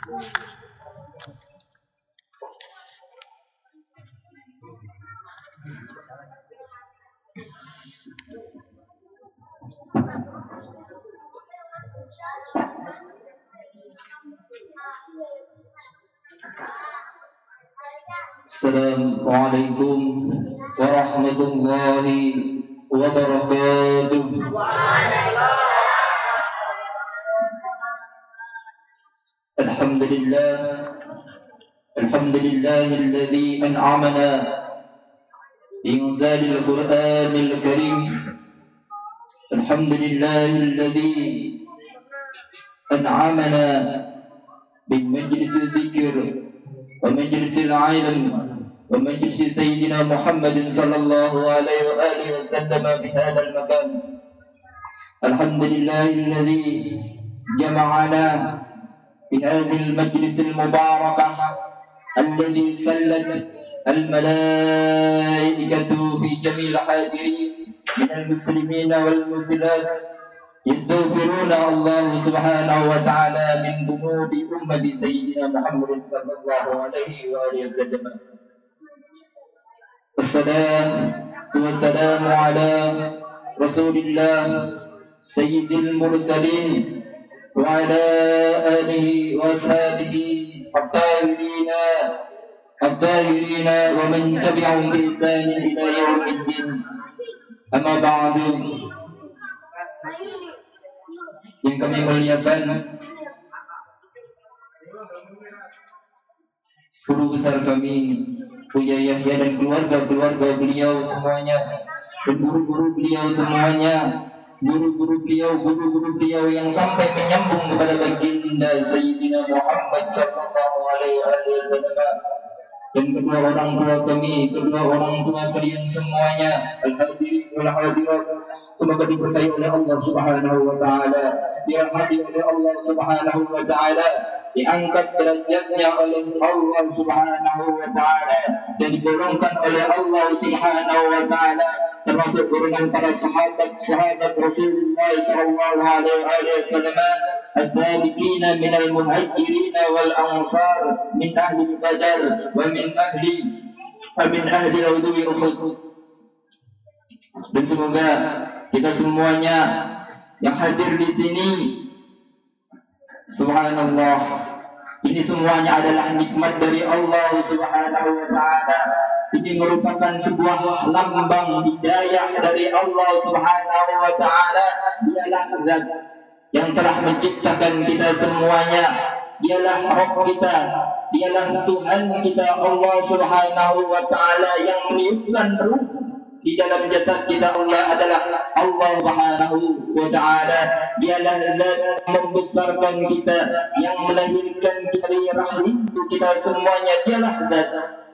Assalamualaikum warahmatullahi wabarakatuh. Alhamdulillah, alhamdulillahilladzi an'amana bi'inzalil Qur'anil Karim. Alhamdulillahilladzi an'amana bimajlisil dzikr wa majlisil 'ilm wa majlis sayyidina Muhammadin sallallahu alaihi wa alihi wasallam fi hadzal makan. Alhamdulillahilladzi jama'ana في هذه المجلس المباركة الذي سلت الملائكة في جميع الحاضرين من المسلمين والمسلمات يستغفرون الله سبحانه وتعالى من ذنوب أمة سيدنا محمد صلى الله عليه وآله وسلم. الصلاة والسلام على رسول الله سيد المرسلين وعلى آله وأصحابه الطاهرين ومن تبعهم بإحسان إلى يوم الدين. أما بعد, yang kami muliakan guru besar kami Buya Yahya dan keluarga beliau semuanya, dan guru-guru beliau semuanya, guru-guru beliau yang sampai menyambung kepada baginda Sayyidina Muhammad sallallahu alaihi wasallam, dan kedua orang tua kalian semuanya, al-hadirin wal hadirat, semoga diberkahi oleh Allah Subhanahu wa taala, dirahmati oleh Allah Subhanahu wa taala, diangkat derajatnya oleh Allah Subhanahu wa taala, dan digolongkan oleh Allah Subhanahu wa taala termasuk golongan para sahabat Rasulullah sallallahu alaihi wasallam, as-sabiqina minal muhajirin wal ansar min ahli Badar wa min ahli udwi Uhud. Dan semoga kita semuanya yang hadir di sini, subhanallah, ini semuanya adalah nikmat dari Allah Subhanahu wa taala. Ini merupakan sebuah lambang hidayah dari Allah Subhanahu wa taala. Dialah zat yang telah menciptakan kita semuanya. Dialah Rabb kita, dialah Tuhan kita, Allah Subhanahu wa taala, yang meniupkan ruh di dalam jasad kita. Allah adalah Allah Subhanahu wa taala. Dialah zat membesarkan kita, yang melahirkan kita dari rahim kita semuanya. Dialah zat,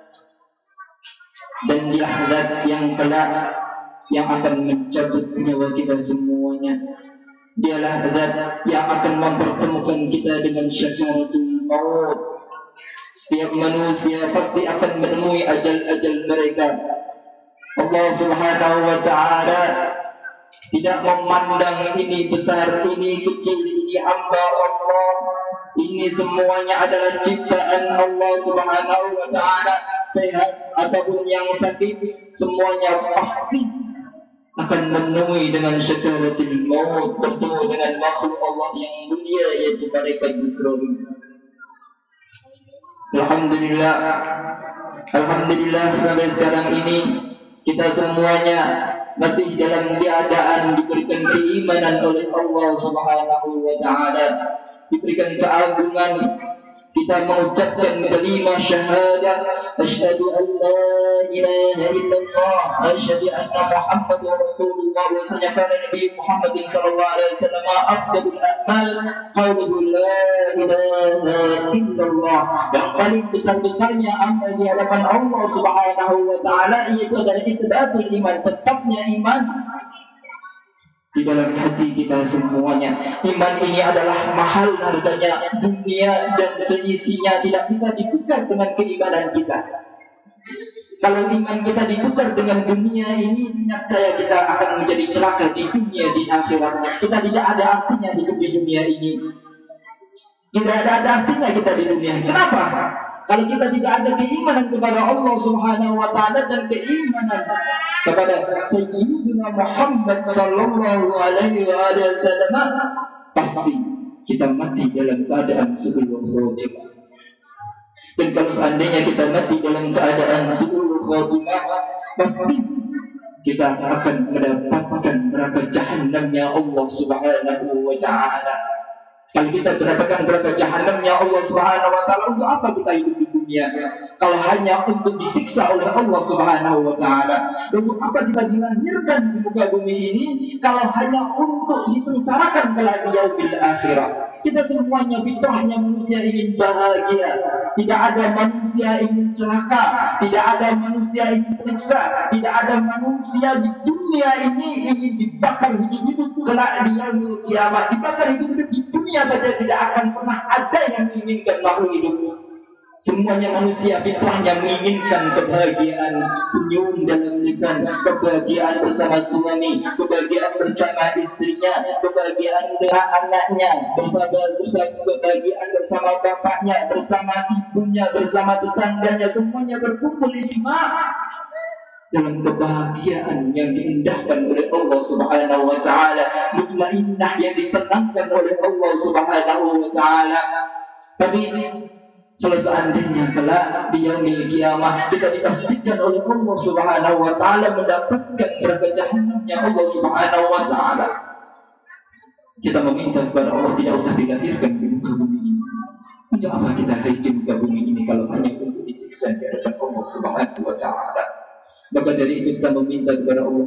dan dialah zat yang kelak yang akan mencabut nyawa kita semuanya. Dialah zat yang akan mempertemukan kita dengan syakaratul maut. Setiap manusia pasti akan menemui ajal mereka. Allah Subhanahu wa taala tidak memandang ini besar, ini kecil, ini hamba Allah. Ini semuanya adalah ciptaan Allah Subhanahu wa taala. Sehat ataupun yang sakit, semuanya pasti akan menemui dengan syakaratul maut, bertemu dengan makhluk Allah yang mulia, yaitu malaikat Israfil. Alhamdulillah sampai sekarang ini kita semuanya masih dalam keadaan diberikan keimanan oleh Allah Subhanahu wa taala, diberikan keagungan. Kita mengucapkan kalimat syahadah, asyhadu an la ilaha illallah, asyhadu anna Muhammadar Rasulullah. Bahwasanya karena Nabi Muhammad sallallahu alaihi wasallam afdalul a'mal qauluhu la ilaha illallah. Yang paling besar-besarnya amal di hadapan Allah Subhanahu wa taala yaitu adalah itbatul iman, tetapnya iman di dalam hati kita semuanya. Iman ini adalah mahal harganya. Dunia dan seisinya tidak bisa ditukar dengan keimanan kita. Kalau iman kita ditukar dengan dunia ini, niscaya kita akan menjadi celaka di dunia di akhirat. Kita tidak ada artinya hidup di dunia ini. Tidak ada artinya kita di dunia. Kenapa? Kalau kita tidak ada keimanan kepada Allah Subhanahu wa taala dan keimanan kepada Sayyidina Muhammad sallallahu alaihi wasallam, pasti kita mati dalam keadaan su'ul khotimah. Dan kalau seandainya kita mati dalam keadaan su'ul khotimah, pasti kita akan mendapatkan neraka jahanamnya Allah Subhanahu wa taala. Kalau kita mendapatkan neraka jahanamnya Allah Subhanahu wa taala, untuk apa kita hidup di dunia? Kalau hanya untuk disiksa oleh Allah Subhanahu wa taala. Untuk apa kita dilahirkan di muka bumi ini kalau hanya untuk disengsarakan kelak di yaumil akhirah? Kita semuanya fitrahnya manusia ingin bahagia. Tidak ada manusia ingin celaka. Tidak ada manusia ingin siksa. Tidak ada manusia di dunia ini ingin dibakar hidup-hidup kelak di yaumil kiamat. Dibakar hidup-hidup di dunia saja tidak akan pernah ada yang menginginkan makhluk hidup. Semuanya manusia fitrahnya menginginkan kebahagiaan, senyum dalam lisan, kebahagiaan bersama suami, kebahagiaan bersama istrinya, kebahagiaan dengan anaknya, kebahagiaan bersama bapaknya, bersama ibunya, bersama tetangganya, semuanya berkumpul ijma' dalam kebahagiaan yang diindahkan oleh Allah Subhanahu wa taala, mutmainnah yang ditenangkan oleh Allah Subhanahu wa taala. Tapi kalau seandainya kelak di yaumil kiamah kita dipastikan oleh Allah Subhanahu wa taala mendapatkan neraka jahanamnya Allah Subhanahu wa taala, kita meminta kepada Allah tidak usah dilahirkan di muka bumi ini. Untuk apa kita hidup di muka bumi ini kalau hanya untuk disiksa di hadapan Allah Subhanahu wa taala? Maka dari itu kita meminta kepada Allah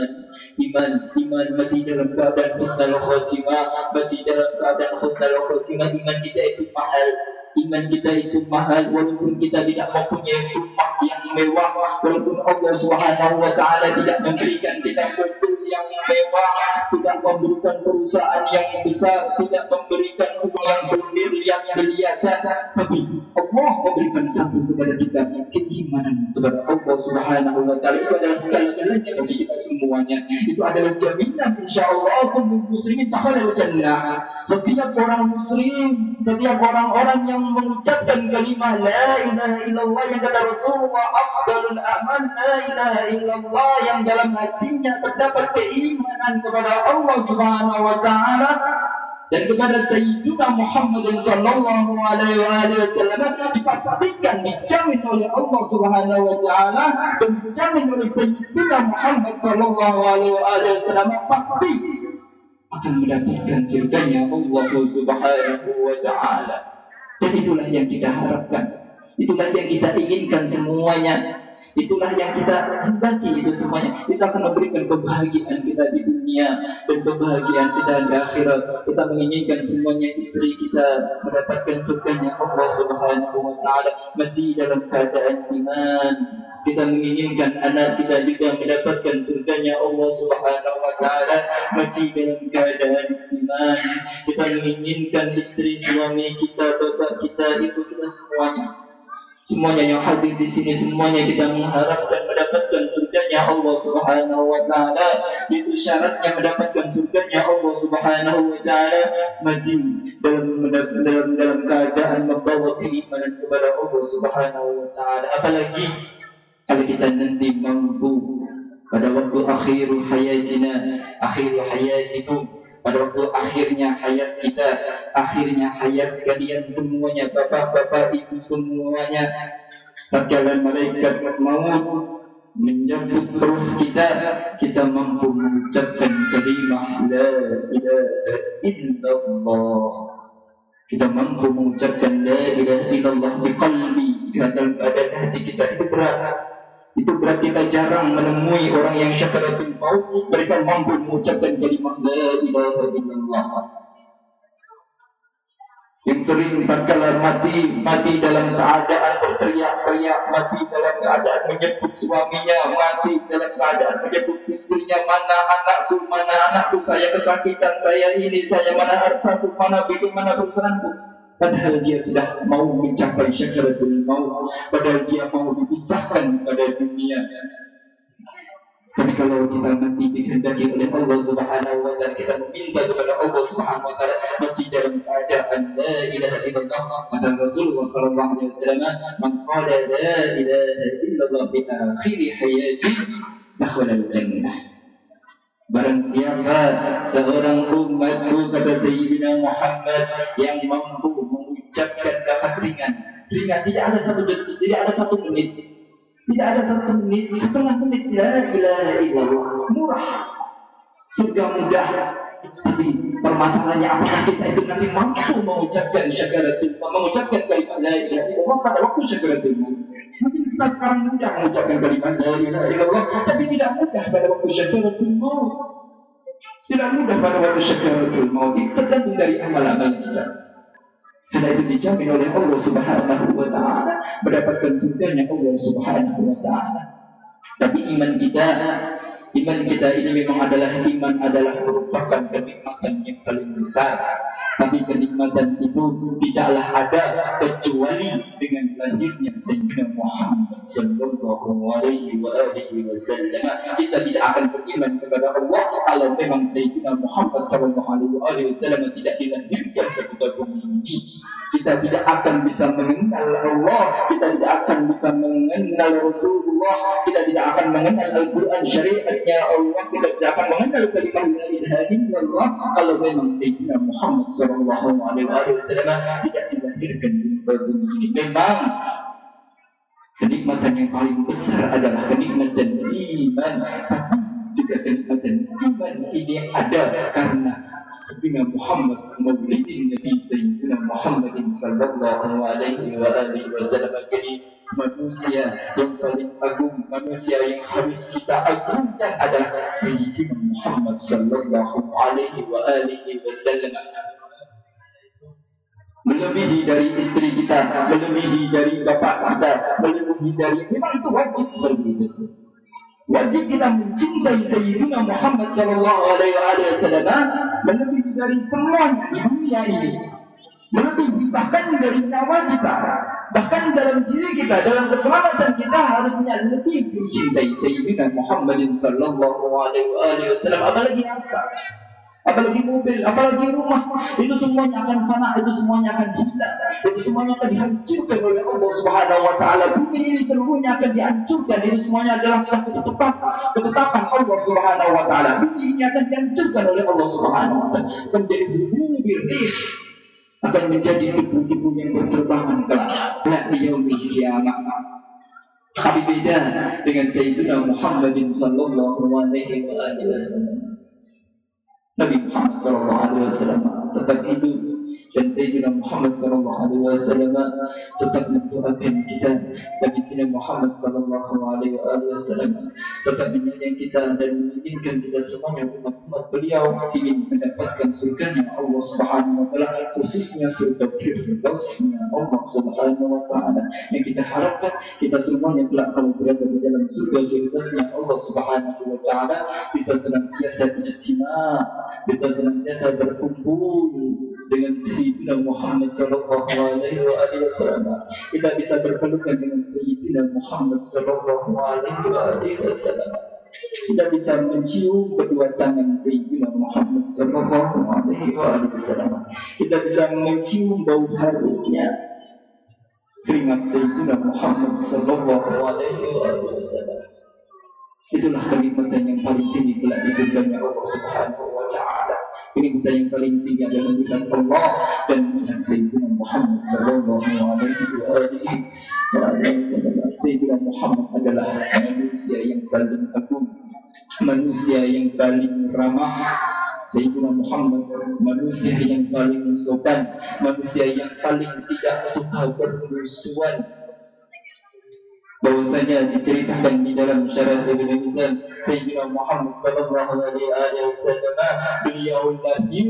iman mati dalam keadaan husnul khotimah, mati dalam keadaan husnul khotimah. Iman kita itu mahal. Iman kita itu mahal, walaupun kita tidak mempunyai rumah yang mewah, walaupun Allah Subhanahu wa taala tidak memberikan kita mobil yang mewah, tidak memberikan perusahaan yang besar, tidak memberikan uang yang berliat-liatan, tapi Allah memberikan satu kepada kita, keimanan kepada Allah Subhanahu wa taala. Itu adalah segala-galanya bagi kita semuanya. Itu adalah jaminan insyaallah kullu muslimin dakhala jannah. Setiap orang muslim, setiap orang-orang yang mengucapkan kalimah la ilaha illallah, yang kata Rasulullah afdalul a'mal la ilaha illallah, yang dalam hatinya terdapat keimanan kepada Allah Subhanahu wa taala dan kepada Sayyidina Muhammad sallallahu alaihi wasallam, dipastikan dijamin oleh Allah Subhanahu wa taala dan dijamin oleh Sayyidina Muhammad sallallahu alaihi wasallam, pasti akan mendapatkan surganya Allah Subhanahu wa taala. Dan itulah yang kita harapkan, itulah yang kita inginkan semuanya, itulah yang kita hendaki itu semuanya. Kita akan memberikan kebahagiaan kita di dunia dan kebahagiaan kita di akhirat. Kita menginginkan semuanya istri kita mendapatkan surganya Allah Subhanahu wa taala, mati dalam keadaan iman. Kita menginginkan anak kita juga mendapatkan surganya Allah Subhanahu wa taala, mati dalam keadaan iman. Kita menginginkan istri, suami kita, bapak kita, ibu kita, semuanya yang hadir di sini, semuanya kita mengharapkan mendapatkan surganya Allah Subhanahu wa taala. Itu syaratnya mendapatkan surganya Allah Subhanahu wa taala, mati dalam keadaan membawa keimanan kepada Allah Subhanahu wa taala. Apalagi kalau kita nanti mampu pada waktu akhiru hayatikum, pada waktu akhirnya hayat kita, akhirnya hayat kalian semuanya, bapak-bapak, ibu semuanya, tatkala malaikat maut menjemput ruh kita mampu mengucapkan kalimah la ilaha illallah. Kita mampu mengucapkan la ilaha illallah di qalbi, dalam keadaan hati kita. Itu berat kita jarang menemui orang yang syakaratul maut mereka mampu mengucapkan kalimah la ilaha illallah. Yang sering tatkala mati dalam keadaan berteriak-teriak, mati dalam keadaan menyebut suaminya, mati dalam keadaan menyebut istrinya, mana anakku, saya kesakitan, saya ini, saya mana hartaku, mana bagaimana perusahaanku. Padahal dia sudah mau mencapai syakaratul maut, padahal dia mau dipisahkan pada dunia. Tapi kalau kita nanti dikehendaki oleh Allah Subhanahu wa taala, kita meminta kepada Allah Subhanahu wa taala mati dalam keadaan la ilaha illallah. Kata Rasulullah sallallahu alaihi wasallam, "Man qala la ilaha illallah fi akhir hayati dakhala al-jannah." Barang siapa seorang umatku, kata Sayyidina Muhammad, yang mampu mengucapkan lafaz ringan, tidak ada satu detik, tidak ada satu menit, tidak ada satu menit, setengah menit, la ilaha illallah, murah, surga mudah. Tapi permasalahannya, apakah kita itu nanti mampu mengucapkan mengucapkan kalimat la ilaha illallah pada waktu syakaratul maut? Mungkin kita sekarang mudah mengucapkan kalimat la ilaha illallah, tapi tidak mudah pada waktu syakaratul maut. Tidak mudah pada waktu syakaratul maut. Itu tergantung dari amal-amal kita. Karena itu dijamin oleh Allah Subhanahu wa taala mendapatkan surganya Allah Subhanahu wa taala. Tapi iman kita ini memang adalah merupakan kenikmatan yang paling besar. Tapi kenikmatan itu tidaklah ada kecuali dengan lahirnya Sayyidina Muhammad sallallahu alaihi wasallam. Kita tidak akan beriman kepada Allah kalau memang Sayyidina Muhammad sallallahu alaihi wasallam tidak dilahirkan ke muka bumi ini. Kita tidak akan bisa mengenal Allah, kita tidak akan bisa mengenal Rasulullah, kita tidak akan mengenal Al-Quran syariatnya Allah, kita tidak akan mengenal kalimat la ilaha illallah kalau memang Sayyidina Muhammad sallallahu alaihi wasallam tidak dilahirkan di bumi ini. Memang kenikmatan yang paling besar adalah kenikmatan iman, tapi juga kenikmatan iman ini ada karena Sayyidina Muhammad, maulidin Nabi Sayyidina Muhammadin sallallahu alaihi wasallam. Jadi manusia yang paling agung, manusia yang harus kita agungkan adalah Sayyidina Muhammad sallallahu alaihi wasallam. Melebihi dari istri kita, melebihi dari bapak kita, melebihi dari, memang itu wajib seperti itu. Wajib kita mencintai Sayyidina Muhammad sallallahu alaihi wasallam melebihi dari semuanya di dunia ini. Melebihi bahkan dari nyawa kita, bahkan dalam diri kita, dalam keselamatan kita harusnya lebih mencintai Sayyidina Muhammad sallallahu alaihi wasallam. Apalagi harta, apalagi mobil, apalagi rumah, itu semuanya akan fana, itu semuanya akan hilang, itu semuanya akan dihancurkan oleh Allah Subhanahu wa taala. Bumi ini seluruhnya akan dihancurkan, itu semuanya adalah suatu ketetapan Allah Subhanahu wa taala. Bumi ini akan dihancurkan oleh Allah Subhanahu wa taala, menjadi bumi birih, akan menjadi debu-debu yang berterbangan kelak di yaumil qiyamah. Tapi beda dengan Sayyidina Muhammadin sallallahu alaihi wasallam. Nabi Muhammad sallallahu alaihi wasallam tetap hidup, dan Sayyidina Muhammad sallallahu alaihi wasallam tetap mendoakan kita. Sayyidina Muhammad sallallahu alaihi wasallam tetap menyayang kita dan menginginkan kita semuanya umat beliau ingin mendapatkan surganya Allah Subhanahu wa taala, khususnya surga Firdausnya Allah Subhanahu wa taala. Yang kita harapkan kita semuanya kelak kalau berada di dalam surga Firdausnya Allah Subhanahu wa taala bisa senantiasa ijtima', bisa senantiasa berkumpul dengan Sayyidina Muhammad sallallahu alaihi wasallam. Kita bisa berpelukan dengan Sayyidina Muhammad sallallahu alaihi wasallam. Kita bisa mencium kedua tangan Sayyidina Muhammad sallallahu alaihi wasallam. Kita bisa mencium bau harunya keringat Sayyidina Muhammad sallallahu alaihi wasallam. Itulah kenikmatan yang paling tinggi kelak di surganya Allah Subhanahu wa taala. Kenikmatan yang paling tinggi adalah melihat Allah dan melihat Sayyidina Muhammad sallallahu alaihi wasallam. Sayyidina Muhammad adalah manusia yang paling agung, manusia yang paling ramah. Sayyidina Muhammad manusia yang paling sopan, manusia yang paling tidak suka bermusuhan. Bahwasanya diceritakan di dalam syarah Ibnu Mizan, Sayyidina Muhammad sallallahu alaihi wasallam beliau lahir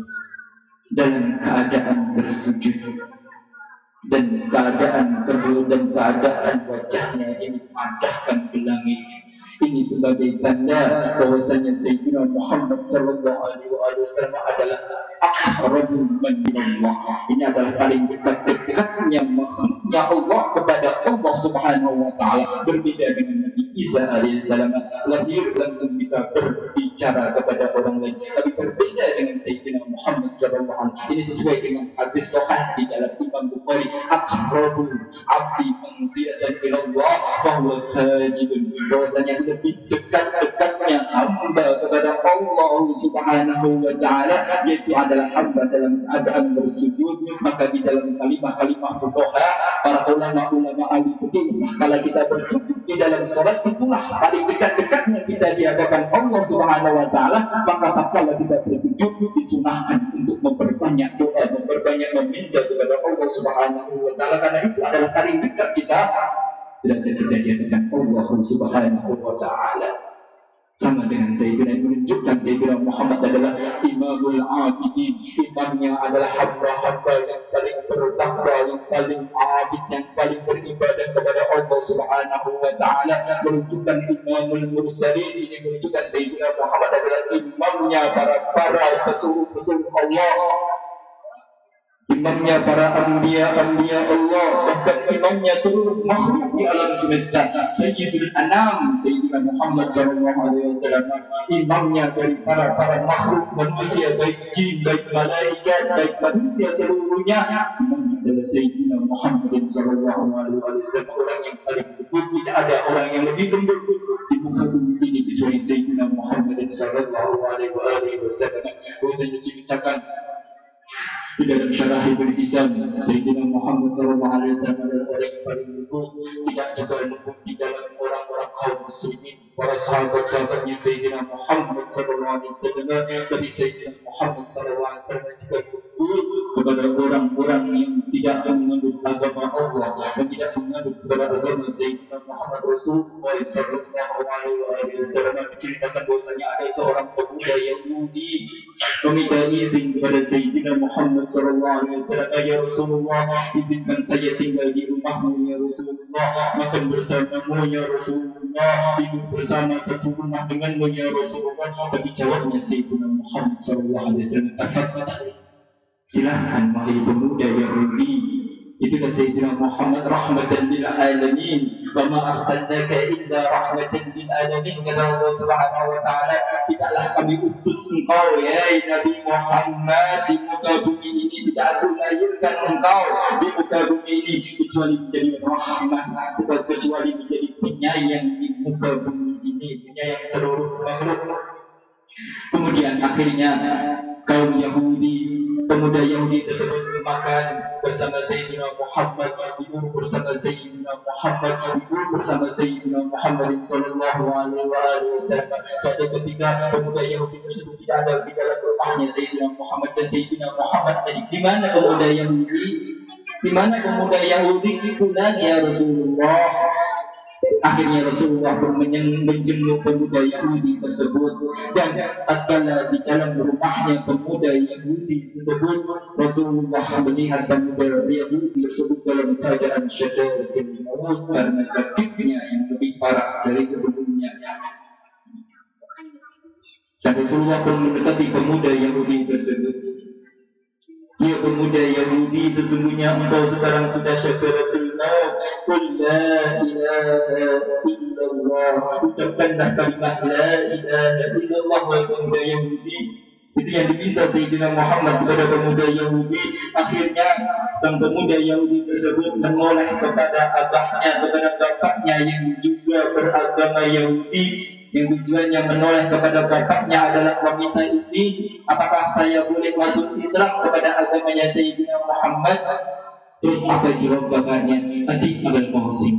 dalam keadaan bersujud dan keadaan kedua dan keadaan wajahnya ini memandahkan ke langit. Ini sebagai tanda bahwasanya Sayyidina Muhammad sallallahu alaihi wasallam adalah aqrabul man minallah. Ini adalah paling dekatnya makhluk wahyu Allah kepada Allah Subhanahu wa taala. Berbeda dengan Nabi Isa alaihissalam, lahir langsung bisa berbicara kepada orang lain. Tapi berbeda dengan Sayyidina Muhammad sallallahu alaihi wasallam. Ini sesuai dengan hadis sahih di dalam Imam Bukhari, aqrabul abdi manzilatan ila Allah fa huwa sajidun. Bahwasanya lebih dekat-dekatnya hamba kepada Allah Subhanahu wa taala yaitu adalah hamba dalam keadaan bersujud. Maka di dalam kalimah-kalimah fuqaha, para ulama-ulama ahli fikih, kalau kita bersujud di dalam salat itulah paling dekat-dekatnya kita di hadapan Allah Subhanahu wa taala. Maka tatkala kita bersujud disunahkan untuk memperbanyak doa, memperbanyak meminta kepada Allah Subhanahu wa taala, karena itu adalah paling dekat kita derajat kita di hadapan Allah Subhanahu wa taala. Sama dengan Sayyidina, yang menunjukkan Sayyidina Muhammad adalah Imamul Abidin. Imamnya adalah hamba-hamba yang paling bertakwa, yang paling abid, yang paling beribadah kepada Allah Subhanahu wa taala. Menunjukkan Imamul Mursalin, ini menunjukkan Sayyidina Muhammad adalah imamnya para pesuruh-pesuruh Allah, imamnya para anbiya Allah, bahkan imamnya seluruh makhluk di alam semesta. Sayyidul Anam, Sayyidina Muhammad sallallahu alaihi wasallam, imamnya dari para makhluk manusia, baik jin, baik malaikat, baik manusia seluruhnya. Imamnya adalah Sayyidina Muhammad sallallahu alaihi wasallam, orang yang paling lembut. Tidak ada orang yang lebih lembut di muka bumi ini kecuali Sayyidina Muhammad sallallahu alaihi wasallam. Saya ceritakan di dalam syarah Ibn Hisham, Sayyidina Muhammad sallallahu alaihi wasallam adalah orang yang paling lembut. Tidak juga lembut di dalam orang-orang kaum muslimin, para sahabat-sahabatnya Sayyidina Muhammad sallallahu alaihi wasallam. Tapi Sayyidina Muhammad sallallahu alaihi wasallam juga lembut kepada orang-orang yang tidak menganut agama Allah dan tidak menganut kepada agama Sayyidina Muhammad Rasulullah sallallahu alaihi wasallam. Menceritakan bahwasanya ada seorang pemuda Yahudi meminta izin kepada Sayyidina Muhammad sallallahu alaihi wasallam, ya Rasulullah, izinkan saya tinggal di rumahmu ya Rasulullah, makan bersamamu ya Rasulullah, hidup bersama satu rumah denganmu ya Rasulullah. Tapi jawabnya Sayyidina Muhammad sallallahu alaihi wasallam, tafadhal, silahkan wahai pemuda Yahudi. Itulah Sayyidina Muhammad rahmatan lil alamin, wa ma arsalnaka illa rahmatan lil alamin. Kata Allah Subhanahu wa taala, tidaklah kami utus engkau ya Nabi Muhammad di muka bumi ini, tidak aku lahirkan engkau di muka bumi ini kecuali menjadi rahmat, sebab kecuali menjadi penyayang di muka bumi ini, penyayang seluruh makhluk. Kemudian akhirnya kaum Yahudi, pemuda Yahudi tersebut makan bersama Sayyidina Muhammad, tidur bersama Sayyidina Muhammad, tidur bersama Sayyidina Muhammad sallallahu alaihi wasallam. Suatu ketika pemuda Yahudi tersebut tidak ada di dalam rumahnya Sayyidina Muhammad, dan Sayyidina Muhammad tadi, di mana pemuda Yahudi? Di mana pemuda Yahudi? Itulah ya Rasulullah. Akhirnya Rasulullah pun menjenguk pemuda Yahudi tersebut, dan tatkala di dalam rumahnya pemuda Yahudi tersebut, Rasulullah melihat pemuda Yahudi tersebut dalam keadaan syadaratul maut karena sakitnya yang lebih parah dari sebelumnya. Dan Rasulullah pun mendekati pemuda Yahudi tersebut. Ya pemuda Yahudi, sesungguhnya engkau sekarang sudah syakaratul maut. Qul la ilaha illallah, ucapkanlah kalimat la ilaha illallah wahai pemuda Yahudi. Itu yang diminta Sayyidina Muhammad kepada pemuda Yahudi. Akhirnya sang pemuda Yahudi tersebut menoleh kepada abahnya, kepada bapaknya yang juga beragama Yahudi, yang tujuannya menoleh kepada bapaknya adalah meminta izin, apakah saya boleh masuk Islam kepada agamanya Sayyidina Muhammad. Terus apa jawab bapaknya? Ati Abul Qasim,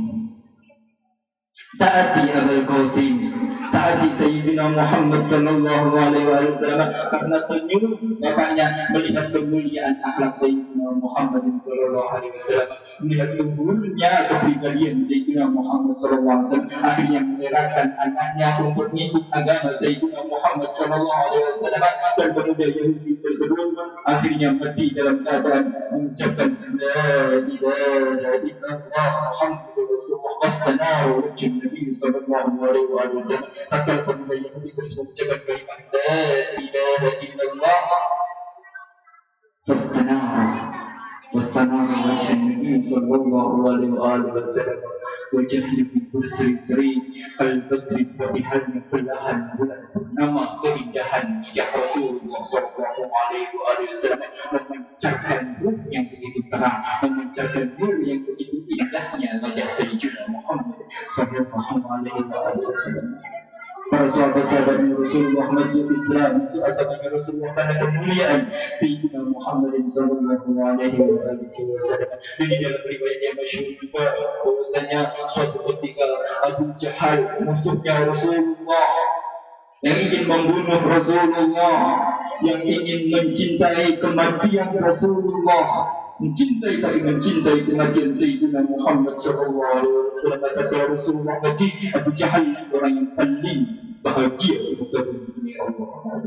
taati Abul Qasim, taati Sayyidina Muhammad sallallahu alaihi wasallam. Karena ternyuh bapaknya melihat kemuliaan akhlak Sayyidina Muhammad sallallahu alaihi wasallam, melihat luhurnya kepribadian Sayyidina Muhammad sallallahu alaihi wasallam, akhirnya mengerahkan anaknya untuk mengikut agama Sayyidina Muhammad sallallahu alaihi wasallam. Dan pemuda Yahudi tersebut akhirnya mati dalam keadaan mengucapkan la ilaha illallah Muhammadur Rasulullah wastanaru wajh Nabi sallallahu alaihi wasallam. Tatkala pemuda Yahudi tersebut mengucapkan kalimat la ilaha illallah wastanaru wajh Nabi sallallahu alaihi wasallam. Wajahnya berseri-seri, kalbatri seperti halnya belahan bulan purnama. Keindahan wajah Rasulullah sallallahu alaihi wasallam memancarkan nur yang begitu terang, memancarkan nur yang begitu indahnya wajah Sayyidina Muhammad sallallahu alaihi wasallam. Para sahabat-sahabat Rasulullah, masuk Islam, masuk agama Rasulullah karena kemuliaan Sayyidina Muhammad sallallahu alaihi wasallam. Ini dalam riwayat yang masyhur juga bahwasanya suatu ketika Abu Jahal, musuhnya Rasulullah, yang ingin membunuh Rasulullah, yang ingin mencintai kematian Rasulullah, mencintai kematian Sayyidina Muhammad sallallahu alaihi wasallam. Kata Rasulullah mati, Abu Jahal orang yang paling bahagia di muka bumi Allah.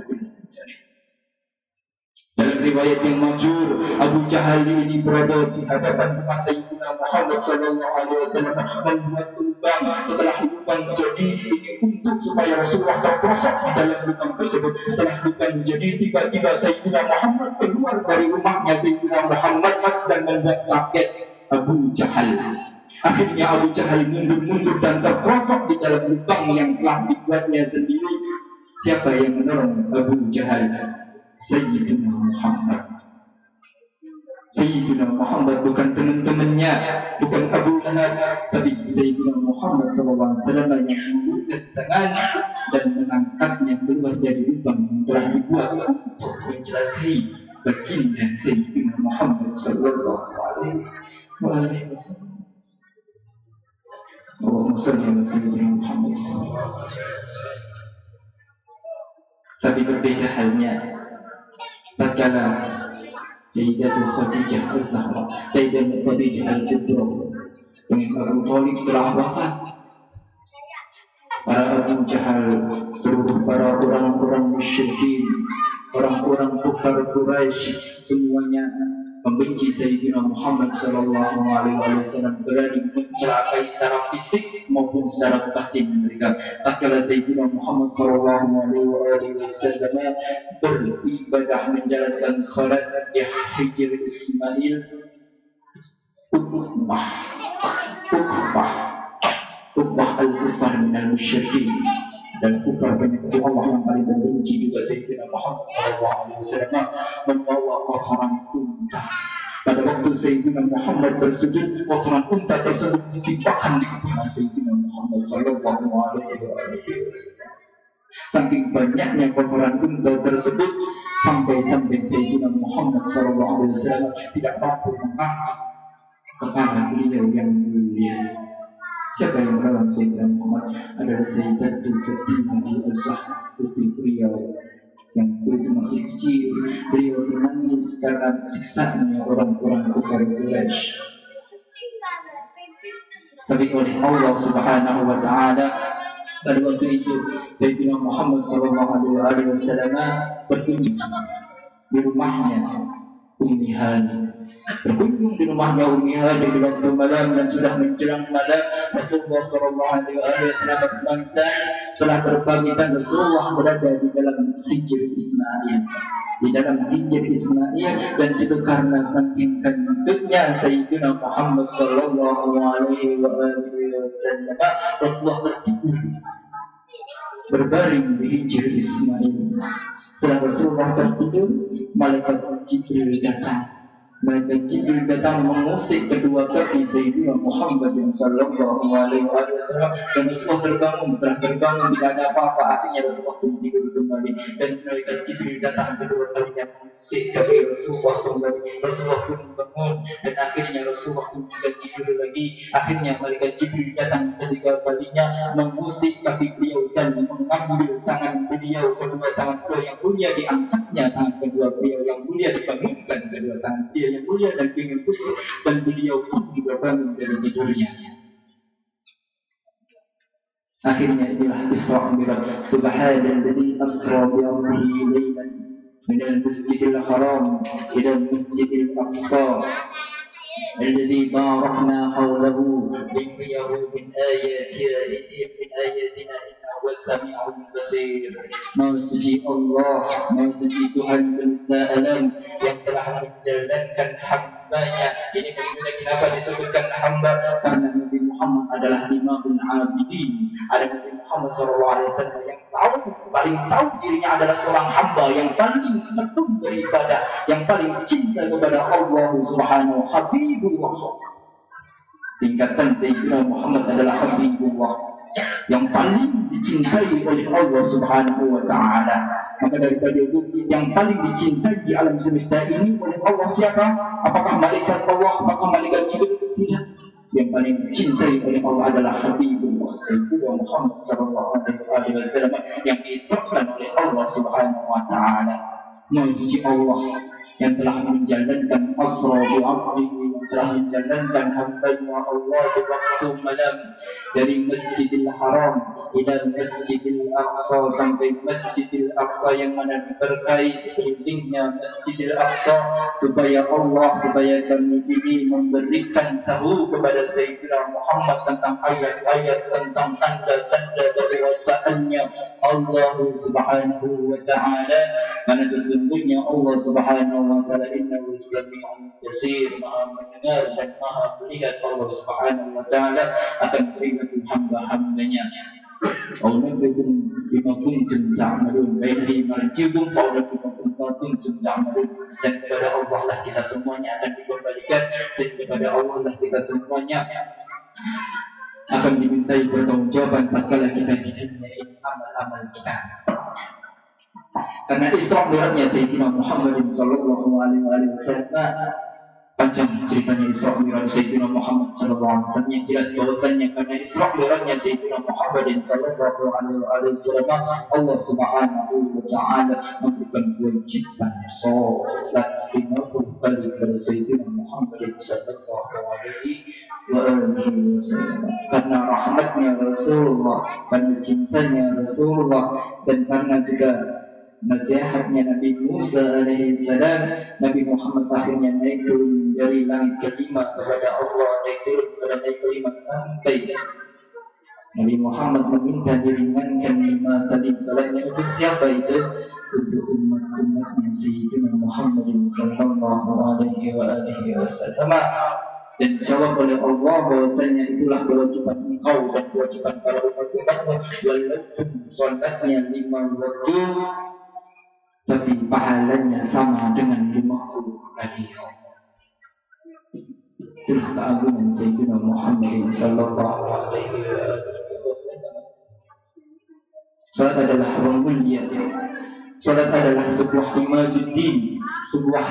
Dalam riwayat yang masyhur, Abu Jahal ini berada di hadapan rumah Sayyidina Muhammad sallallahu alaihi wasallam, membuat lubang. Setelah lubang jadi ini untuk supaya Rasulullah terperosok di dalam lubang tersebut. Setelah lubang jadi, tiba-tiba Sayyidina Muhammad keluar dari rumahnya Sayyidina Muhammad dan membuat kaget Abu Jahal. Akhirnya Abu Jahal mundur-mundur dan terperosok di dalam lubang yang telah dibuatnya sendiri. Siapa yang menolong Abu Jahal? Sayyidina Muhammad. Sayyidina Muhammad, bukan teman-temannya, bukan Abu Lahab, tapi Sayyidina Muhammad sallallahu alaihi wasallam yang mengulurkan tangan dan mengangkatnya keluar dari lubang yang telah dibuat untuk mencelakai baginda Sayyidina Muhammad sallallahu alaihi wasallam. Allahumma salli ala Sayyidina Muhammad. Tapi berbeda halnya tatkala Sayyidatul Khadijah Az-Zahra, Sayyidatul Khadijah Al-Kubra dengan Abu Thalib setelah wafat. Para Abu Jahal, seluruh para orang-orang musyrikin, orang-orang kufar Quraisy, semuanya membenci Sayyidina Muhammad sallallahu alaihi wasallam, berani mencelakai secara fisik maupun secara batin mereka. Tatkala Sayyidina Muhammad sallallahu alaihi wasallam beribadah menjalankan salat di Hijr Ismail, Uqbah al-kufar minal musyrikin, dan kufar penyekutu Allah yang paling membenci juga Sayyidina Muhammad SAW, membawa kotoran unta. Pada waktu Sayyidina Muhammad bersujud, kotoran unta tersebut ditimpakan di kepala Sayyidina Muhammad SAW. Saking banyaknya kotoran unta tersebut, sampai Sayyidina Muhammad SAW tidak mampu mengangkat kepala beliau yang mulia. Siapa yang menolong Sayyidina Muhammad? Adalah Sayyidatul Fatimah Az-Zahra, putri beliau yang begitu masih kecil. Beliau menangis karena siksaannya orang-orang kufar Quraisy. Tapi oleh Allah Subhanahu wa taala, pada waktu itu Sayyidina Muhammad sallallahu alaihi wasallam berkunjung di rumahnya Ummi Hani. Berkunjung di rumahnya Ummi Hani di waktu malam, dan sudah menjelang malam Rasulullah sallallahu alaihi wasallam berpamitan. Setelah berpamitan, Rasulullah berada di dalam Hijr Ismail, dan itu karena saking kencengnya Sayyidina Muhammad sallallahu alaihi wasallam, Rasulullah tertidur berbaring di Hijr Ismail. Setelah Rasulullah tertidur, malaikat Jibril datang. Malaikat Jibril datang mengusik kedua kaki Sayyidina Muhammad sallallahu alaihi wasallam, dan Rasulullah terbangun. Setelah terbangun tidak ada apa-apa, akhirnya Rasulullah pun tidur kembali, dan malaikat Jibril datang kedua kalinya mengusik kaki Rasulullah kembali. Rasulullah pun bangun, dan akhirnya Rasulullah pun juga tidur lagi. Akhirnya malaikat Jibril datang ketiga kalinya mengusik kaki beliau dan mengambil tangan beliau, kedua tangan beliau yang mulia diangkatnya, tangan kedua beliau yang mulia dibangunkan, kedua tangan beliau yang mulia dan ingin tidur, dan beliau pun juga bangun dari tidurnya. Akhirnya inilah Isra Mi'raj. Subhanalladzi asra bi 'abdihi lailan minal masjidil haram ila masjidil aqsa alladzi barakna hawlahu linuriyahu min ayatina innahu was-sami'ul basir. Maha suci Allah, Maha suci Tuhan semesta alam yang telah menjalankan hak hambanya. Ini bagaimana kenapa disebutkan hamba? Karena Nabi Muhammad adalah imamul abidin. Ada Nabi Muhammad SAW yang paling tahu dirinya adalah seorang hamba yang paling tekun beribadah, yang paling cinta kepada Allah Subhanahu wa Habibullah. Tingkatan Sayyidina Muhammad adalah Habibullah, yang paling dicintai oleh Allah Subhanahu wa Ta'ala. Maka daripada itu, yang paling dicintai di alam semesta ini oleh Allah siapa? Apakah malaikat Allah? Apakah malaikat Jibril? Tidak. Yang paling dicintai oleh Allah adalah Habibullah Sayyidina Muhammad sallallahu alaihi wasallam, yang diisrakan oleh Allah Subhanahu wa Ta'ala. Maha suci Allah yang telah menjalankan asra bi abdihi, telah menjalankan hamba-Nya Allah di waktu malam dari Masjidil Haram ila Masjidil Aqsa, sampai Masjidil Aqsa yang mana diberkahi sekelilingnya Masjidil Aqsa, supaya kami ini memberikan tahu kepada Sayyidina Muhammad tentang ayat-ayat, tentang tanda-tanda kekuasaannya Allah Subhanahu wa Ta'ala. Karena sesungguhnya Allah Subhanahu wa Ta'ala innahu sami'un basir, maha mendengar dan maha melihat. Allah Subhanahu wa Ta'ala akan perilaku hamba-hambanya. Aunabbiukum bima kuntum ta'malun, wa ilayhi marji'ukum fa unabbiukum bima kuntum ta'malun. Dan kepada Allah lah kita semuanya akan dikembalikan, dan kepada Allah lah kita semuanya akan dimintai pertanggungjawaban tatkala kita di dunia ini amal-amal kita. Karena Isra Mi'rajnya Sayyidina Muhammad sallallahu alaihi wasallam, panjang ceritanya Isra Mi'raj Sayyidina Muhammad sallallahu alaihi wasallam, yang jelas bahwasannya karena Isra Mi'rajnya Sayyidina Muhammad sallallahu alaihi wasallam, Allah Subhanahu wa Ta'ala memberikan kewajiban salat 50 kali kepada Sayyidina Muhammad sallallahu alaihi wasallam. Karena rahmatnya Rasulullah, karena cintanya Rasulullah, dan karena juga nasihatnya Nabi Musa alaihi salam, Nabi Muhammad akhirnya naik turun dari langit kelima kepada Allah, naik turun kepada langit kelima sampai Nabi Muhammad meminta diringankan 5 kali salatnya. Untuk siapa itu? Untuk umat-umatnya Sayyidina Muhammad sallallahu alaihi wasallam. Dan dijawab oleh Allah bahwasanya itulah kewajiban engkau dan kewajiban para umat-umatmu, walaupun salatnya 5 waktu, tapi pahalanya sama dengan 50 kali. Itulah keagungan Sayyidina Muhammad sallallahu alaihi wasallam. Salat adalah haram mulia. Salat adalah sebuah imaduddin, sebuah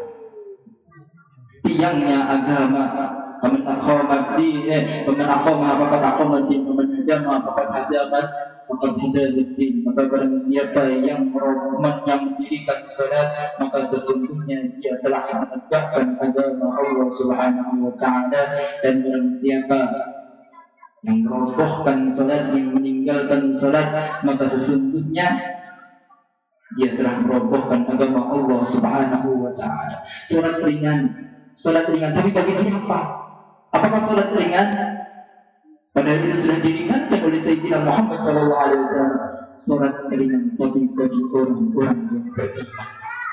tiangnya agama. Faman aqama ad-din, faman aqama faqad aqama ad-din, faman hadama faqad hadama ad-din. Maka barang siapa yang mendirikan salat, maka sesungguhnya dia telah menegakkan agama Allah Subhanahu wa Ta'ala. Dan barang siapa yang merobohkan salat, yang meninggalkan salat, maka sesungguhnya dia telah merobohkan agama Allah Subhanahu wa Ta'ala. Salat ringan, tapi bagi siapa? Apakah salat ringan? Padahal itu sudah diringankan oleh Sayyidina Muhammad SAW. Salat ringan, tapi bagi orang-orang yang beriman,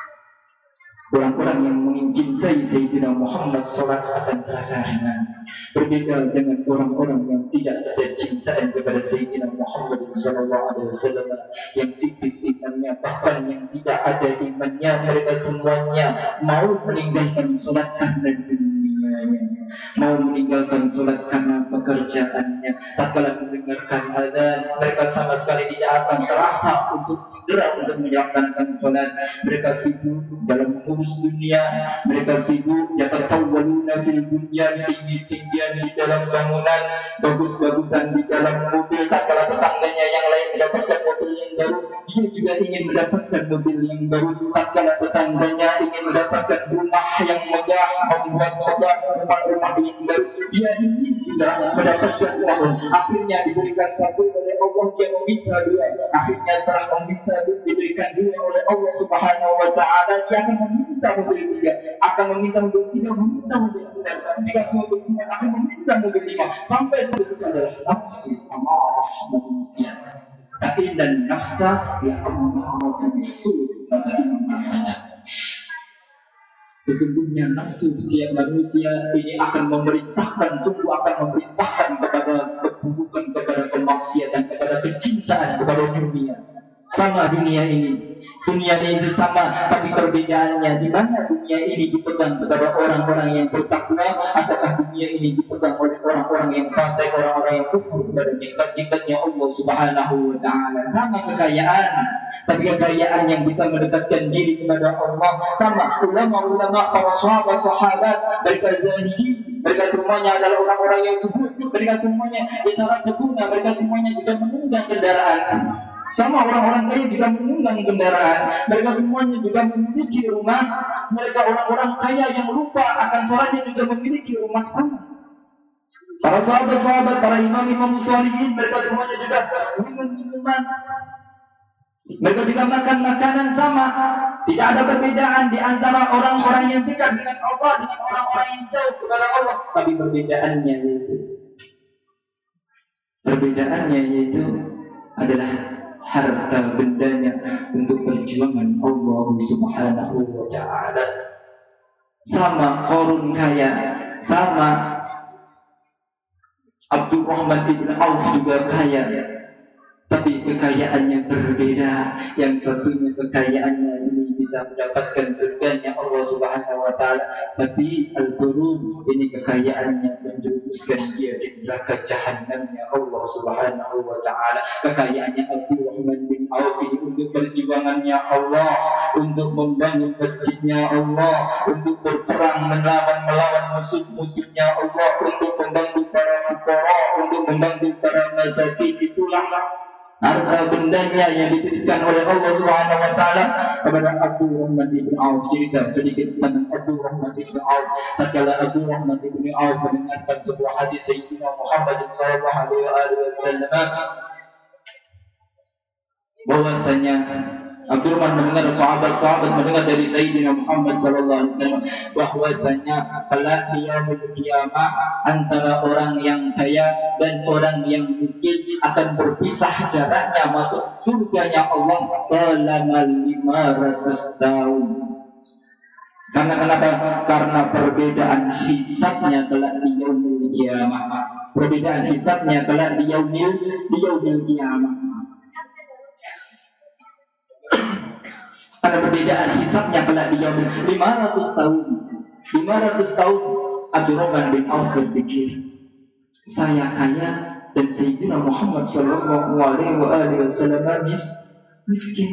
orang-orang yang mencintai Sayyidina Muhammad, salat akan terasa ringan. Berbeda dengan orang-orang yang tidak ada cintaan kepada Sayyidina Muhammad SAW, yang tipis imannya, bahkan yang tidak ada imannya. Mereka semuanya mau meninggalkan salat karena dunianya, mau meninggalkan salat karena pekerjaannya. Tatkala mendengarkan adzan, mereka sama sekali tidak akan terasa untuk segera untuk melaksanakan salat. Mereka sibuk dalam mengurus dunia, mereka sibuk yatatawwaluna fil bunyan, tinggi-tinggian di dalam bangunan, bagus-bagusan di dalam mobil. Tatkala tetangganya yang lain mendapatkan mobil yang baru, dia juga ingin mendapatkan mobil yang baru. Tatkala tetangganya ingin mendapatkan rumah yang megah, membuat megah rumah-rumah yang baru, dia ingin juga mendapatkan uang. Akhirnya diberikan satu oleh Allah, dia meminta dua. Akhirnya setelah meminta diberikan dua oleh Allah Subhanahu wa Ta'ala, dia akan meminta mobil 3, akan meminta mobil 3, meminta mobil 4, dikasih mobil 4, akan meminta mobil 5, sampai sebetulnya adalah nafsu amarah manusia. Tapi dan nafsa yang amarah bisu, maka ini Sesungguhnya nafsu setiap manusia ini akan memerintahkan, sungguh akan memerintahkan kepada keburukan, kepada kemaksiatan, kepada kecintaan kepada dunia. Sama dunia ini sama, tapi perbedaannya di mana dunia ini dipegang kepada orang-orang yang bertakwa, ataukah dunia ini dipegang oleh orang-orang yang fasik, orang-orang yang kufur kepada nikmat-nikmatnya Allah Subhanahu wa taala. Sama kekayaan, tapi kekayaan yang bisa mendekatkan diri kepada Allah. Sama ulama-ulama, para sahabat, mereka zahidi, mereka semuanya adalah orang-orang yang zuhud, mereka semuanya bicara kebuna, mereka semuanya juga menunggang kendaraan. Sama orang-orang kaya juga menunggang kendaraan. Mereka semuanya juga memiliki rumah. Mereka orang-orang kaya yang lupa akan sholatnya juga memiliki rumah. Sama para sahabat-sahabat, para imam-imam sholihin, mereka semuanya juga minum minuman. Mereka juga makan makanan sama. Tidak ada perbedaan di antara orang-orang yang dekat dengan Allah dengan orang-orang yang jauh kepada Allah. Tapi perbedaannya yaitu adalah harta bendanya untuk perjuangan Allah Subhanahu wa taala. Sama Qarun kaya, sama Abdurrahman ibn Auf juga kaya, tapi kekayaannya berbeda. Yang satunya kekayaannya ini bisa mendapatkan surganya Allah Subhanahu wa taala, tapi Al-Qurun ini kekayaannya menjerumuskan dia di neraka jahanamnya Allah Subhanahu wa taala. Kekayaannya Abdurrahman bin Auf ini untuk perjuangannya Allah, untuk membangun masjidnya Allah, untuk berperang melawan musuh-musuhnya Allah, untuk membantu para fuqara, untuk membantu para masakin. Itulah harta bendanya yang dititipkan oleh Allah Subhanahu wa taala kepada Abdurrahman bin Auf. Cerita sedikit tentang Abdurrahman bin Auf. Tatkala Abdurrahman bin Auf mendengarkan sebuah hadis Sayyidina Muhammad sallallahu alaihi wasallam, bahwasanya Abdurrahman mendengar, sahabat-sahabat mendengar dari Sayyidina Muhammad sallallahu alaihi wasallam bahwasanya kelak di yaumul qiyamah antara orang yang kaya dan orang yang miskin akan berpisah jaraknya masuk surganya Allah selama 500 tahun. Karena kenapa? Karena perbedaan hisabnya kelak di yaumul qiyamah. Perbedaan hisabnya kelak di yaumul qiyamah. Ada perbedaan hisabnya kelak di yaumul 500 tahun. 500 tahun Abdurrahman bin Auf berpikir, saya kaya dan Sayyidina Muhammad sallallahu alaihi wasallam miskin.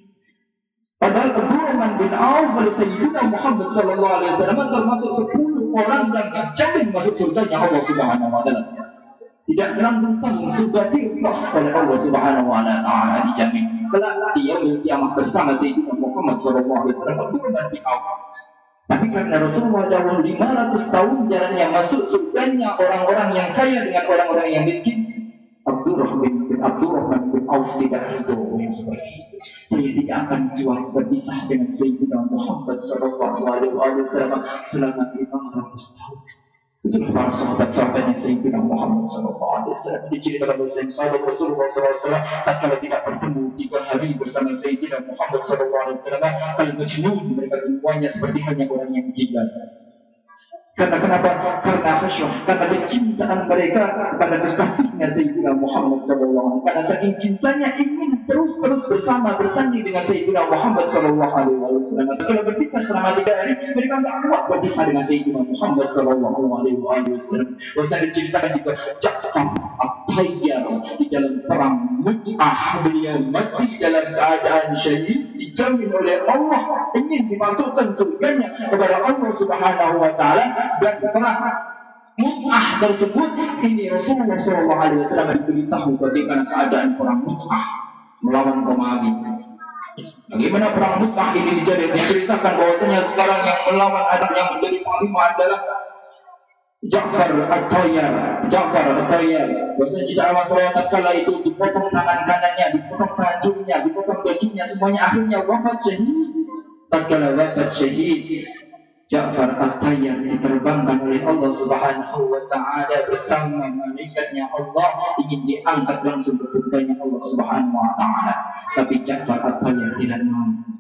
Padahal Abdurrahman bin Auf dan Sayyidina Muhammad sallallahu alaihi wasallam termasuk 10 orang yang dijamin masuk surganya Allah Subhanahu wa taala. Tidak menanggung surga firdaus oleh Allah Subhanahu wa taala, dijamin. Kelak dia kiamat bersama Sayyidina Muhammad sallallahu alaihi wasallam Abdurrahman bin Auf. Tapi karena Rasulullah dahulu 500 tahun jaraknya masuk surganya orang-orang yang kaya dengan orang-orang yang miskin, Abdurrahman bin Auf tidak ridho yang seperti itu. Saya tidak akan kuat berpisah dengan Sayyidina Muhammad sallallahu alaihi wasallam selama 500 tahun. Itulah para sahabat-sahabatnya Sayyidina Muhammad sallallahu alaihi wasallam. Diceritakan oleh sahabat Rasulullah sallallahu alaihi wasallam, tatkala tidak bertemu 3 hari bersama Sayyidina Muhammad sallallahu alaihi wasallam, kal majnun, mereka semuanya seperti hanya orang yang gila. Karena kenapa? Karena khasyah, karena kecintaan mereka kepada kekasihnya Sayyidina Muhammad sallallahu alaihi wasallam. Karena saking cintanya ingin terus bersanding dengan Sayyidina Muhammad sallallahu alaihi wasallam. Kalau berpisah selama 3 hari, mereka tidak kuat berpisah dengan Sayyidina Muhammad sallallahu alaihi wasallam. Bahkan diceritakan juga Ja'far At-Tayyar di dalam perang Mut'ah, beliau mati dalam keadaan syahid, dijamin oleh Allah ingin dimasukkan surganya kepada Allah Subhanahu wa taala. Dan perang Mut'ah tersebut ini Rasulullah SAW diberitahu bagaimana keadaan perang Mut'ah melawan Romawi. Bagaimana perang Mut'ah ini diceritakan bahwasanya sekarang yang melawan yang menjadi panglima adalah Ja'far At-Tayyar. Bahwasanya Ja'far At-Tayyar tatkala itu dipotong tangan kanannya, dipotong tangan kirinya, dipotong kakinya, semuanya akhirnya wafat syahid. Tatkala wafat syahid, Ja'far At-Tayyar diterbangkan oleh Allah Subhanahu wa taala bersama malaikatnya Allah, ingin diangkat langsung ke surganya Allah Subhanahu wa taala. Tapi Ja'far At-Tayyar tidak mau.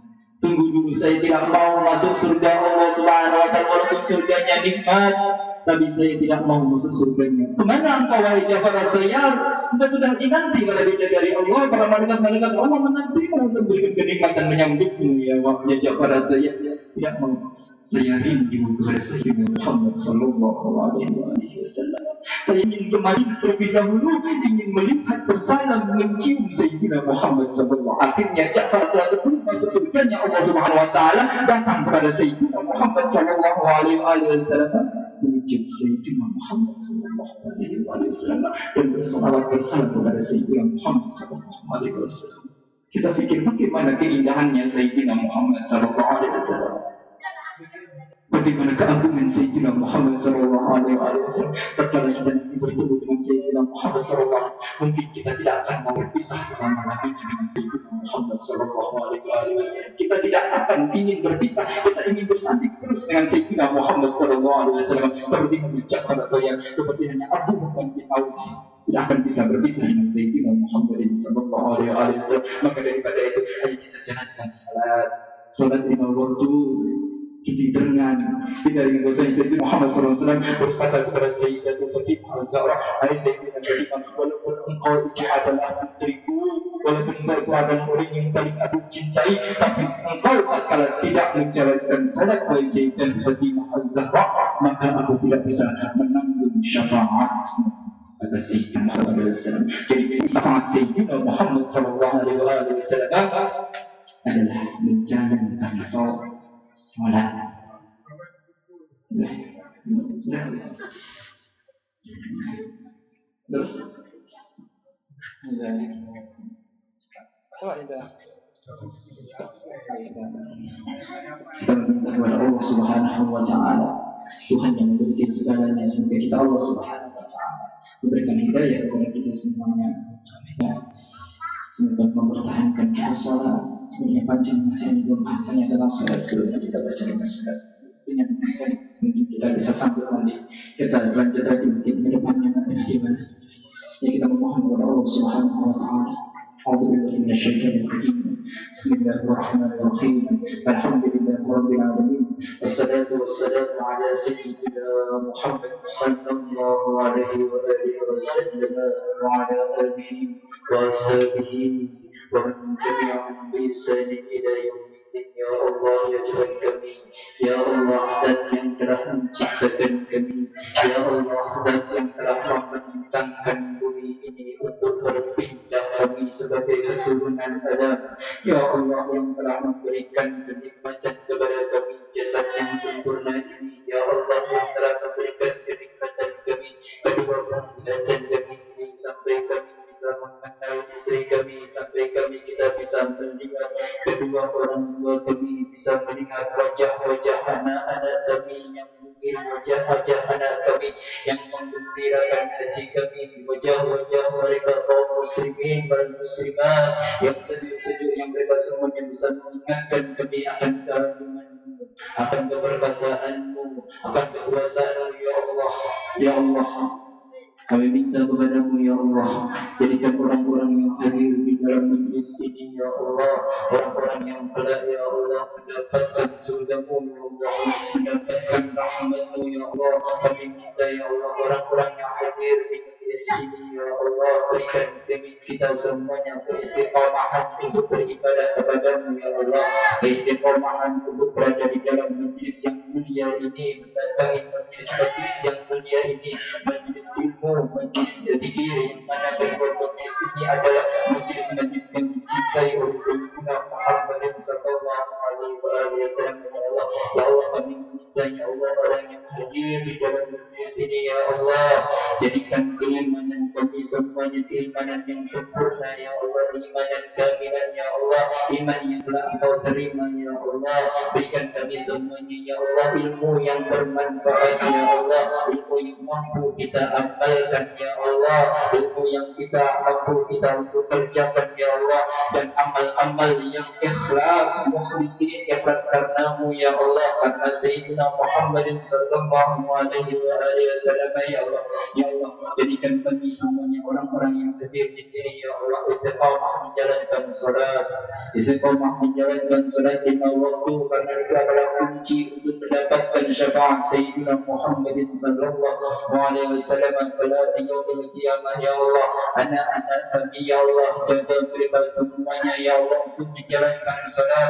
Tunggu dulu, saya tidak mau masuk surga Allah Subhanahu wa taala walaupun surganya nikmat, tapi saya tidak mau masuk surganya. Kemana engkau wahai Ja'far at-Tayyar? Engkau sudah dinanti pada beda dari Allah, para malaikat-malaikat Allah menantimu untuk berikan kenikmatan menyambutmu ya wahai Ja'far at-Tayyar. Tidak mau. Saya rindu kepada Sayyidina Muhammad sallallahu alaihi wasallam. Saya ingin kembali terlebih dahulu, ingin melihat bersalam mencium Sayyidina Muhammad sallallahu. Akhirnya Ja'far telah sebelum masuk surganya Allah Subhanahu wa taala datang kepada Sayyidina Muhammad sallallahu alaihi wasallam, mencium Sayyidina Muhammad sallallahu alaihi wasallam dan bersalawat bersalam kepada Sayyidina Muhammad sallallahu alaihi wasallam. Kita fikir bagaimana keindahannya Sayyidina Muhammad sallallahu alaihi wasallam. Bagaimana keagungan Sayyidina Muhammad sallallahu alaihi wasallam. Tatkala kita nanti bertemu dengan Sayyidina Muhammad sallallahu alaihi wasallam, mungkin kita tidak akan mau berpisah selama-lamanya dengan Sayyidina Muhammad sallallahu alaihi wasallam. Kita tidak akan ingin berpisah, kita ingin bersanding terus dengan Sayyidina Muhammad sallallahu alaihi wasallam. Seperti Abu Ja'far at-Tayyar, seperti hanya Abdurrahman bin Auf tidak akan bisa berpisah dengan Sayyidina Muhammad sallallahu alaihi wasallam. Maka daripada itu, ayo kita jalankan salat lima waktu. Kita dengan kita ingin bersama Sayyidina Muhammad SAW berkata kepada Sayyidatul Fatimah Al-Zahra, hai Sayyidina Fatimah, walaupun engkau itu adalah putriku, walaupun engkau itu adalah orang yang paling aku cintai, tapi engkau tatkala tidak menjalankan salat wahai Sayyidatul Fatimah Al-Zahra, maka aku tidak bisa menanggung syafaatmu kata Sayyidina Muhammad SAW. Jadi syafaat Sayyidina Muhammad SAW adalah menjalankan salat. Terus kita meminta kepada Allah Subhanahu wa taala, Tuhan yang memiliki segalanya, semoga kita Allah Subhanahu wa taala memberikan hidayah kepada kita semuanya. Ya. Semoga mempertahankan kita salat. Sebenarnya panjang masih belum bahasanya dalam salat dulu yang kita baca dengan salat. Ini mungkin kita bisa sambung nanti. Kita lanjut lagi mungkin ke depannya nanti bagaimana. Ya, kita memohon kepada Allah Subhanahu wa taala. A'udzubillahi minasyaitonir rajim. Bismillahirrahmanirrahim. Alhamdulillahi rabbil alamin. Wassalatu wassalamu ala sayyidina Muhammad sallallahu alaihi wa alihi wasallam wa ala alihi wa ashabihi ومن تبعهم بإحسان إلى يوم الدين. Ya Allah, ya Tuhan kami, ya Allah, dan yang telah menciptakan kami, ya Allah, dan yang telah merancangkan bumi ini untuk berpindah kami sebagai keturunan Adam, ya Allah, yang telah memberikan kenikmatan kepada kami jasad yang sempurna ini, ya Allah, yang telah memberikan kenikmatan kami kedua penglihatan kami ini sampai kami bisa mengenal istri kami, sampai kami kita bisa melihat kedua orang tua kami, bisa melihat wajah-wajah anak-anak kami yang mungkin wajah-wajah anak kami yang menggembirakan hati kami, wajah-wajah mereka kaum muslimin dan muslimat yang sejuk-sejuk, yang mereka semuanya bisa mengingatkan kami akan keagungan-Mu, akan keperkasaanmu, akan kekuasaanmu, ya Allah, ya Allah. Kami minta kepadamu ya Allah, jadikan orang-orang yang hadir di dalam majlis ini ya Allah, orang-orang yang kelak ya Allah mendapatkan surgamu ya Allah, mendapatkan rahmatmu ya Allah. Kami minta ya Allah, orang-orang yang hadir di majlis ini ya Allah, berikan kami kita semuanya keistiqomahan untuk beribadah kepadamu ya Allah, keistiqomahan untuk berada di dalam majlis yang mulia ini, mendatangi majlis-majlis yang mulia ini, majlis ilmu, majlis zikir, yang mana kedua majlis ini adalah majlis-majlis yang dicintai oleh Sayyidina Muhammad sallallahu alaihi wasallam. Ya Allah, kami minta ya Allah, orang yang hadir di dalam majlis ini ya Allah, jadikan keimanan kami semuanya keimanan yang sempurna ya Allah, imanan kamilan ya Allah, iman yang telah Engkau terima ya Allah. Berikan kami semuanya ya Allah ilmu yang bermanfaat ya Allah, ilmu yang mampu kita amalkan ya Allah, ilmu yang kita mampu kita untuk kerjakan ya Allah, dan amal-amal yang ikhlas, mukhlisin, ikhlas karenamu ya ya Allah, karena Sayyidina Muhammad sallallahu alaihi wasallam ya Allah. Ya Allah, jadikan kami semuanya orang-orang yang hadir di sini ya Allah istiqamah menjalankan salat, istiqamah menjalankan salat lima waktu, karena itu adalah kunci untuk mendapatkan syafaat Sayyidina Muhammad sallallahu alaihi wasallam pada yaumil qiyamah ya Allah. Anak-anak kami ya Allah, jaga mereka semuanya ya Allah untuk menjalankan salat.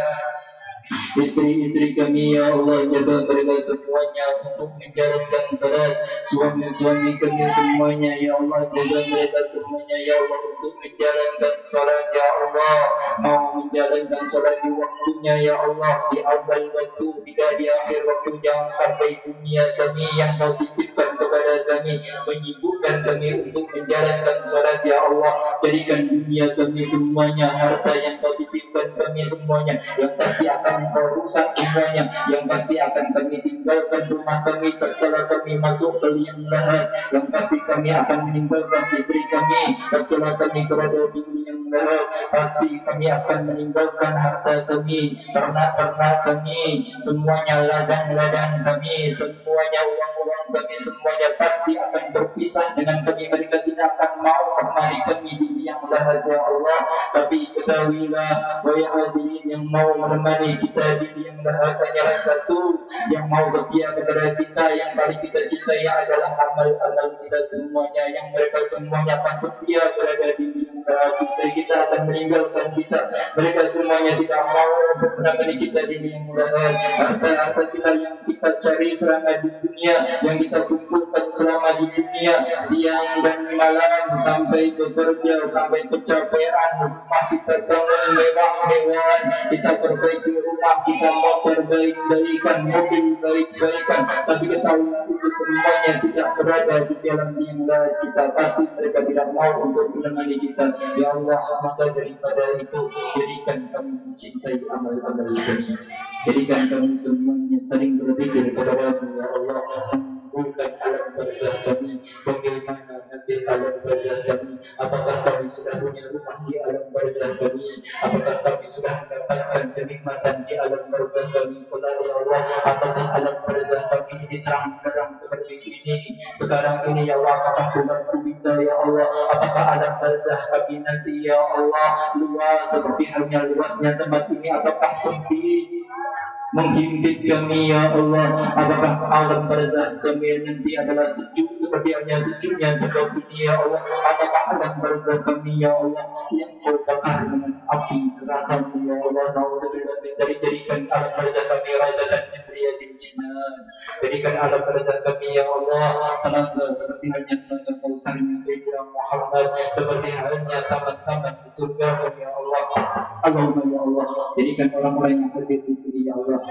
Istri-istri kami ya Allah, jaga mereka semuanya untuk menjalankan salat. Suami-suami kami semuanya ya Allah, jaga mereka semuanya ya Allah untuk menjalankan salat ya Allah. Mau menjalankan salat di waktunya ya Allah, di awal waktu, tidak di akhir waktu. Jangan sampai dunia kami yang kau titipkan kepada kami menyibukkan kami untuk menjalankan salat ya Allah. Jadikan dunia kami semuanya, harta yang kau titipkan kami semuanya, yang pasti akan kau rusak semuanya, yang pasti akan kami tinggalkan rumah kami tatkala kami masuk ke liang lahat, yang pasti kami akan meninggalkan istri kami tatkala kami berada di liang lahat, pasti kami akan meninggalkan harta kami, ternak-ternak kami semuanya, ladang-ladang kami semuanya, uang-uang kami semuanya pasti akan berpisah dengan kami. Mereka tidak akan mau kemari kami di liang lahat ya Allah. Tapi ketahuilah wahai hadirin, yang mau menemani kita di liang lahat hanyalah satu, yang mau setia kepada kita, yang paling kita cintai adalah amal-amal kita semuanya, yang mereka semuanya akan setia berada di liang lahat. Istri kita akan meninggalkan kita, mereka semuanya tidak mau untuk menemani kita di liang lahat. Harta-harta kita yang kita cari selama di dunia, yang kita kumpulkan selama di dunia, siang dan malam sampai bekerja, sampai kecapean, rumah kita bangun mewah-mewahan, kita perbaiki rumah kita, motor baik-baikan, mobil baik-baikan, tapi ketahuilah itu semuanya tidak berada di dalam liang lahat kita. Pasti mereka tidak mau untuk menemani kita ya Allah. Maka daripada itu, jadikan kami mencintai amal-amal kami, jadikan kami semuanya sering berzikir kepada-Mu ya Allah. Bukan alam barzah kami, bagaimana nasib alam barzah kami? Apakah kami sudah punya rumah di alam barzah kami? Apakah kami sudah mendapatkan kenikmatan di alam barzah kami? Ya Allah, apakah alam barzah kami ini terang-terang seperti ini sekarang ini ya Allah? Apakah bulan gulita ya Allah? Apakah alam barzah kami nanti ya Allah luas seperti halnya luasnya tempat ini? Apakah sempit menghimpit kami ya Allah? Apakah alam barzah kami nanti adalah sejuk seperti halnya sejuknya tempat ini ya Allah? Apakah alam barzah kami ya Allah yang kau bakar dengan api neraka ya Allah? Dari jadikan alam barzah kami raidatan min riyadil jinan, jadikan alam barzah kami ya Allah telaga seperti halnya telaga kausarnya Sayyidina Muhammad, seperti halnya taman-taman di surga ya Allah. Allahumma ya Allah, jadikan orang-orang yang hadir di sini ya Allah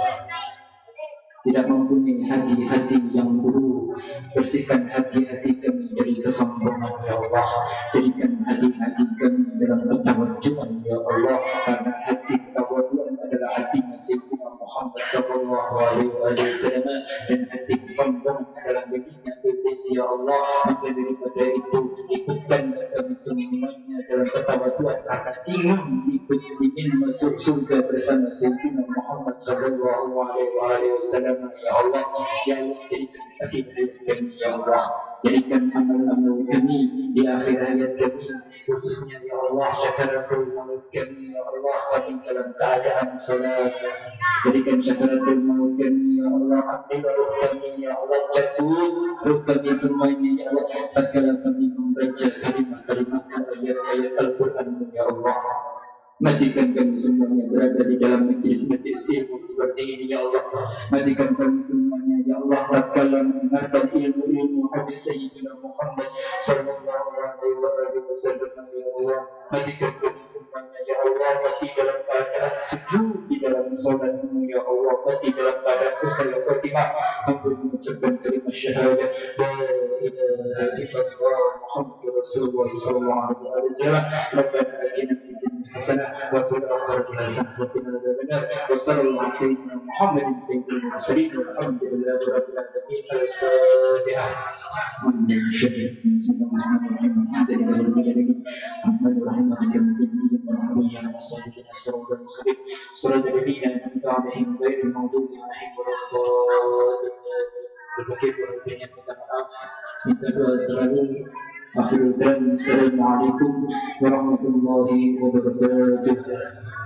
tidak mempunyai hati yang buruk. Bersihkan hati-hati kami dari kesombongan ya Allah. Jadikan hati-hati kami dalam ketawaduan ya Allah, karena hati ketawaduan adalah hati Sayyidina Muhammad sallallahu alaihi wasallam, dan hati kesombongan adalah miliknya iblis ya Allah. Maka daripada itu, ikutkan kami semuanya dalam ketawaduan, karena ingin masuk surga bersama Sayyidina Muhammad sallallahu alaihi wasallam ya Allah. Ya Allah, jadikan akidah kami ya Allah, jadikan amal-amal kami di akhir hayat kami, khususnya ya Allah syakaratul maut kami ya Allah, kami dalam keadaan salat. Jadikan syakaratul maut kami ya Allah, ambil ruh kami ya Allah, cabut ruh kami semuanya ya Allah tatkala kami membaca kalimah-kalimah ayat-ayat Al-Quran ya Allah. Matikan kami semuanya berada di dalam majlis-majlis ilmu seperti ini ya Allah. Matikan kami semuanya ya Allah tatkala mendengarkan ilmu-ilmu hadis Sayyidina Muhammad sallallahu alaihi wasallam ya Allah. Matikan kami semuanya ya Allah, mati dalam keadaan sujud di dalam salatmu ya Allah, mati dalam keadaan husnul khatimah, mampu mengucapkan kalimat syahadat la ilaha illallah Muhammadur Rasulullah sallallahu alaihi wasallam. Rabbana atina fid dunya hasanah wa fil akhirati hasanah wa qina adzabannar. Wa sallallahu ala sayyidina Muhammadin sayyidil mursalin walhamdulillahi rabbil alamin. Al-Fatihah. Bismillahirrahmanirrahim. Alhamdulillahirabbil alamin. Arrahmanirrahim. Maliki yaumiddin. وإيانا نستهدنا الصراط المستقيم صراط الذين أنعمت عليهم غير المغضوب عليهم ولا الضالين. Berbagai banyak minta maaf, minta doa selalu. Akhirul kalam, assalamualaikum warahmatullahi wabarakatuh.